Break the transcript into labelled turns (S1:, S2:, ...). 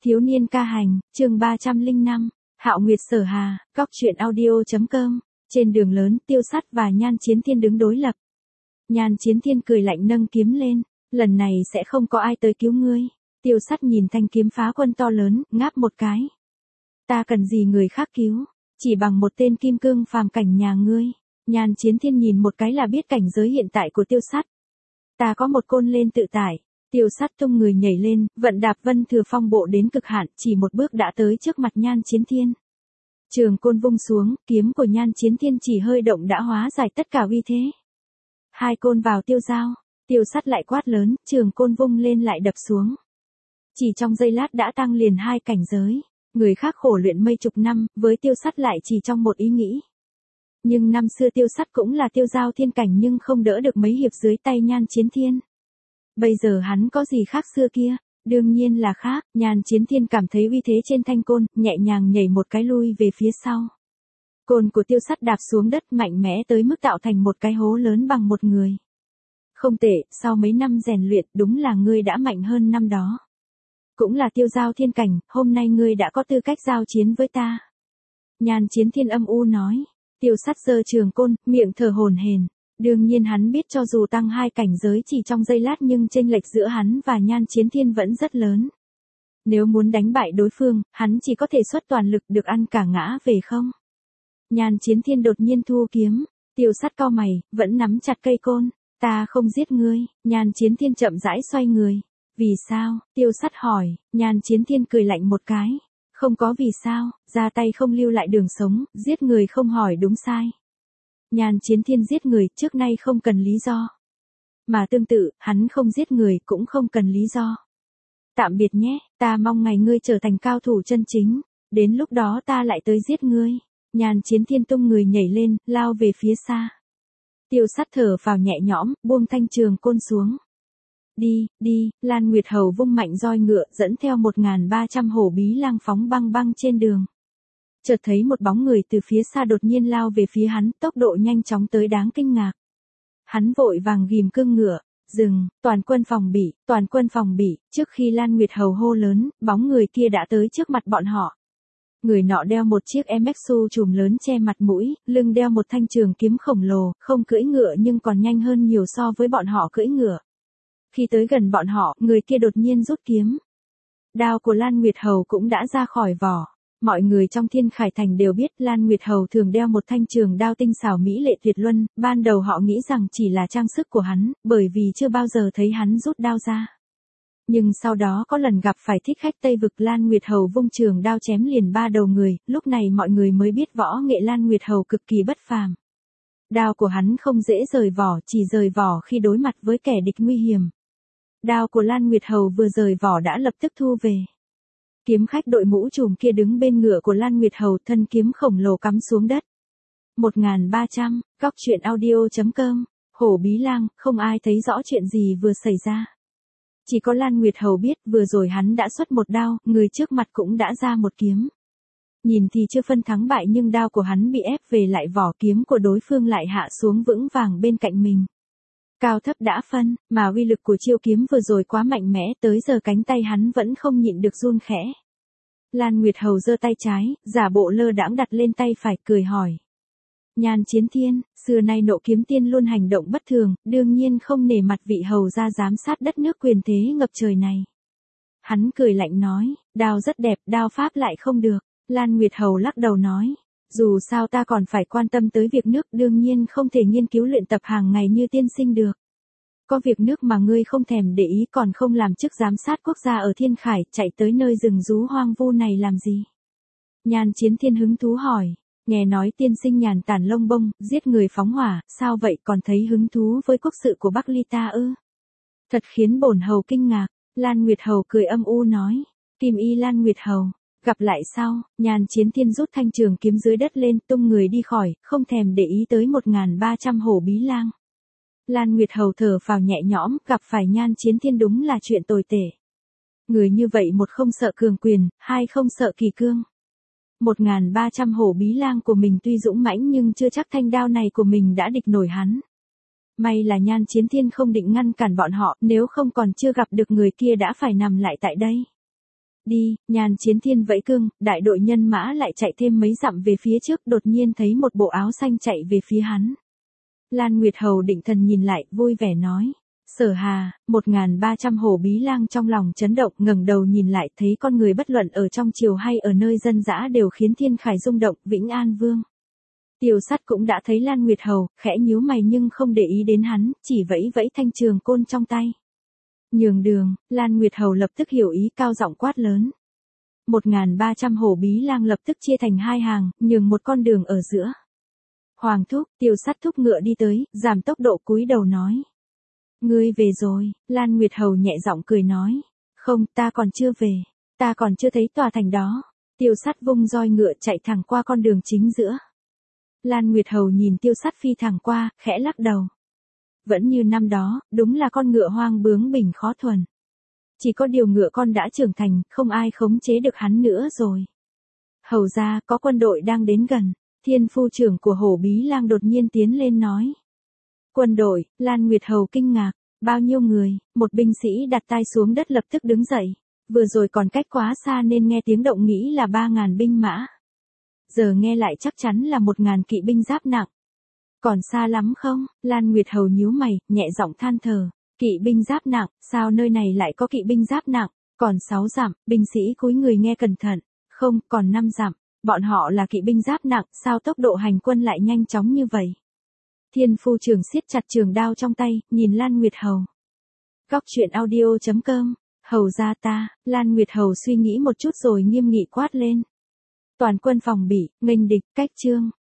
S1: Thiếu niên ca hành, chương 305, Hạo Nguyệt Sở Hà, Góc Chuyện Audio.com. Trên đường lớn, Tiêu Sắt và Nhan Chiến Thiên đứng đối lập. Nhan Chiến Thiên cười lạnh nâng kiếm lên, lần này sẽ không có ai tới cứu ngươi. Tiêu Sắt nhìn thanh kiếm phá quân to lớn, ngáp một cái. Ta cần gì người khác cứu, chỉ bằng một tên kim cương phàm cảnh nhà ngươi. Nhan Chiến Thiên nhìn một cái là biết cảnh giới hiện tại của Tiêu Sắt. Ta có một côn lên tự tải. Tiêu Sắt tung người nhảy lên, vận đạp Vân Thừa Phong bộ đến cực hạn, chỉ một bước đã tới trước mặt Nhan Chiến Thiên. Trường côn vung xuống, kiếm của Nhan Chiến Thiên chỉ hơi động đã hóa giải tất cả uy thế. Hai côn vào tiêu giao, Tiêu Sắt lại quát lớn, trường côn vung lên lại đập xuống. Chỉ trong giây lát đã tăng liền hai cảnh giới. Người khác khổ luyện mấy chục năm, với Tiêu Sắt lại chỉ trong một ý nghĩ. Nhưng năm xưa Tiêu Sắt cũng là tiêu giao thiên cảnh nhưng không đỡ được mấy hiệp dưới tay Nhan Chiến Thiên. Bây giờ hắn có gì khác xưa kia? Đương nhiên là khác. Nhan Chiến Thiên cảm thấy uy thế trên thanh côn, nhẹ nhàng nhảy một cái lui về phía sau. Côn của Tiêu Sắt đạp xuống đất mạnh mẽ tới mức tạo thành một cái hố lớn bằng một người. Không tệ, sau mấy năm rèn luyện đúng là ngươi đã mạnh hơn năm đó. Cũng là tiêu giao thiên cảnh, hôm nay ngươi đã có tư cách giao chiến với ta. Nhan Chiến Thiên âm u nói. Tiêu Sắt giơ trường côn, miệng thở hổn hển. Đương nhiên hắn biết cho dù tăng hai cảnh giới chỉ trong giây lát nhưng chênh lệch giữa hắn và Nhan Chiến Thiên vẫn rất lớn. Nếu muốn đánh bại đối phương, hắn chỉ có thể xuất toàn lực được ăn cả ngã về không. Nhan Chiến Thiên đột nhiên thu kiếm. Tiêu Sắt cau mày, vẫn nắm chặt cây côn. Ta không giết ngươi. Nhan Chiến Thiên chậm rãi xoay người. Vì sao? Tiêu Sắt hỏi. Nhan Chiến Thiên cười lạnh một cái. Không có vì sao, ra tay không lưu lại đường sống, giết người không hỏi đúng sai. Nhan Chiến Thiên giết người trước nay không cần lý do. Mà tương tự, hắn không giết người cũng không cần lý do. Tạm biệt nhé, ta mong ngày ngươi trở thành cao thủ chân chính. Đến lúc đó ta lại tới giết ngươi. Nhan Chiến Thiên tung người nhảy lên, lao về phía xa. Tiêu Sắt thở vào nhẹ nhõm, buông thanh trường côn xuống. Đi, đi, Lan Nguyệt Hầu vung mạnh roi ngựa dẫn theo 1.300 hổ bí lang phóng băng băng trên đường. Chợt thấy một bóng người từ phía xa đột nhiên lao về phía hắn, tốc độ nhanh chóng tới đáng kinh ngạc. Hắn vội vàng ghim cương ngựa, dừng, toàn quân phòng bị, trước khi Lan Nguyệt Hầu hô lớn, bóng người kia đã tới trước mặt bọn họ. Người nọ đeo một chiếc MXU chùm lớn che mặt mũi, lưng đeo một thanh trường kiếm khổng lồ, không cưỡi ngựa nhưng còn nhanh hơn nhiều so với bọn họ cưỡi ngựa. Khi tới gần bọn họ, người kia đột nhiên rút kiếm. Đao của Lan Nguyệt Hầu cũng đã ra khỏi vỏ. Mọi người trong Thiên Khải Thành đều biết Lan Nguyệt Hầu thường đeo một thanh trường đao tinh xảo mỹ lệ tuyệt luân, ban đầu họ nghĩ rằng chỉ là trang sức của hắn, bởi vì chưa bao giờ thấy hắn rút đao ra. Nhưng sau đó có lần gặp phải thích khách Tây Vực, Lan Nguyệt Hầu vung trường đao chém liền 3 đầu người, lúc này mọi người mới biết võ nghệ Lan Nguyệt Hầu cực kỳ bất phàm. Đao của hắn không dễ rời vỏ, chỉ rời vỏ khi đối mặt với kẻ địch nguy hiểm. Đao của Lan Nguyệt Hầu vừa rời vỏ đã lập tức thu về. Kiếm khách đội mũ trùm kia đứng bên ngựa của Lan Nguyệt Hầu, thân kiếm khổng lồ cắm xuống đất. 1.300, Góc Chuyện Audio.com. Hổ bí lang, không ai thấy rõ chuyện gì vừa xảy ra. Chỉ có Lan Nguyệt Hầu biết vừa rồi hắn đã xuất một đao, người trước mặt cũng đã ra một kiếm. Nhìn thì chưa phân thắng bại nhưng đao của hắn bị ép về lại vỏ, kiếm của đối phương lại hạ xuống vững vàng bên cạnh mình. Cao thấp đã phân, mà uy lực của chiêu kiếm vừa rồi quá mạnh mẽ, tới giờ cánh tay hắn vẫn không nhịn được run khẽ. Lan Nguyệt Hầu giơ tay trái, giả bộ lơ đãng đặt lên tay phải, cười hỏi. Nhan Chiến Thiên, xưa nay Nộ Kiếm Tiên luôn hành động bất thường, đương nhiên không nể mặt vị hầu ra giám sát đất nước quyền thế ngập trời này. Hắn cười lạnh nói, đao rất đẹp, đao pháp lại không được. Lan Nguyệt Hầu lắc đầu nói. Dù sao ta còn phải quan tâm tới việc nước, đương nhiên không thể nghiên cứu luyện tập hàng ngày như tiên sinh được. Có việc nước mà ngươi không thèm để ý, còn không làm chức giám sát quốc gia ở Thiên Khải, chạy tới nơi rừng rú hoang vu này làm gì? Nhan Chiến Thiên hứng thú hỏi, nghe nói tiên sinh nhàn tản lông bông, giết người phóng hỏa, sao vậy, còn thấy hứng thú với quốc sự của Bắc Ly ta ư? Thật khiến bổn hầu kinh ngạc. Lan Nguyệt Hầu cười âm u nói, Kim Y Lan Nguyệt Hầu. Gặp lại sau, Nhan Chiến Thiên rút thanh trường kiếm dưới đất lên, tung người đi khỏi, không thèm để ý tới 1.300 hổ bí lang. Lan Nguyệt Hầu thở phào nhẹ nhõm, gặp phải Nhan Chiến Thiên đúng là chuyện tồi tệ. Người như vậy, một không sợ cường quyền, hai không sợ kỳ cương. 1.300 hổ bí lang của mình tuy dũng mãnh nhưng chưa chắc thanh đao này của mình đã địch nổi hắn. May là Nhan Chiến Thiên không định ngăn cản bọn họ, nếu không còn chưa gặp được người kia đã phải nằm lại tại đây. Đi, Nhan Chiến Thiên vẫy cương, đại đội nhân mã lại chạy thêm mấy dặm về phía trước, đột nhiên thấy một bộ áo xanh chạy về phía hắn. Lan Nguyệt Hầu định thần nhìn lại, vui vẻ nói. Sở Hà, 1300 Hổ Bí Lang trong lòng chấn động, ngẩng đầu nhìn lại, thấy con người bất luận ở trong triều hay ở nơi dân dã đều khiến thiên khải rung động, Vĩnh An Vương. Tiêu Sắt cũng đã thấy Lan Nguyệt Hầu, khẽ nhíu mày nhưng không để ý đến hắn, chỉ vẫy vẫy thanh trường côn trong tay. Nhường đường, Lan Nguyệt Hầu lập tức hiểu ý, cao giọng quát lớn. 1300 Hổ Bí Lang lập tức chia thành hai hàng, nhường một con đường ở giữa. Hoàng thúc, Tiêu Sắt thúc ngựa đi tới, giảm tốc độ cúi đầu nói. Ngươi về rồi, Lan Nguyệt Hầu nhẹ giọng cười nói. Không, ta còn chưa về, ta còn chưa thấy tòa thành đó. Tiêu Sắt vung roi ngựa chạy thẳng qua con đường chính giữa. Lan Nguyệt Hầu nhìn Tiêu Sắt phi thẳng qua, khẽ lắc đầu. Vẫn như năm đó, đúng là con ngựa hoang bướng bỉnh khó thuần. Chỉ có điều ngựa con đã trưởng thành, không ai khống chế được hắn nữa rồi. Hầu ra, có quân đội đang đến gần. Thiên phu trưởng của Hổ Bí Lang đột nhiên tiến lên nói. Quân đội, Lan Nguyệt Hầu kinh ngạc. Bao nhiêu người? Một binh sĩ đặt tay xuống đất lập tức đứng dậy. Vừa rồi còn cách quá xa nên nghe tiếng động nghĩ là 3000 binh mã. Giờ nghe lại chắc chắn là 1000 kỵ binh giáp nặng. Còn xa lắm không? Lan Nguyệt Hầu nhíu mày, nhẹ giọng than thở. Kỵ binh giáp nặng, sao nơi này lại có kỵ binh giáp nặng? Còn 6 dặm, binh sĩ cúi người nghe cẩn thận. Không, còn 5 dặm. Bọn họ là kỵ binh giáp nặng, sao tốc độ hành quân lại nhanh chóng như vậy? Thiên phu trưởng siết chặt trường đao trong tay, nhìn Lan Nguyệt Hầu. Góc truyện audio.com, Hầu ra ta, Lan Nguyệt Hầu suy nghĩ một chút rồi nghiêm nghị quát lên. Toàn quân phòng bị, nghênh địch, cách chương.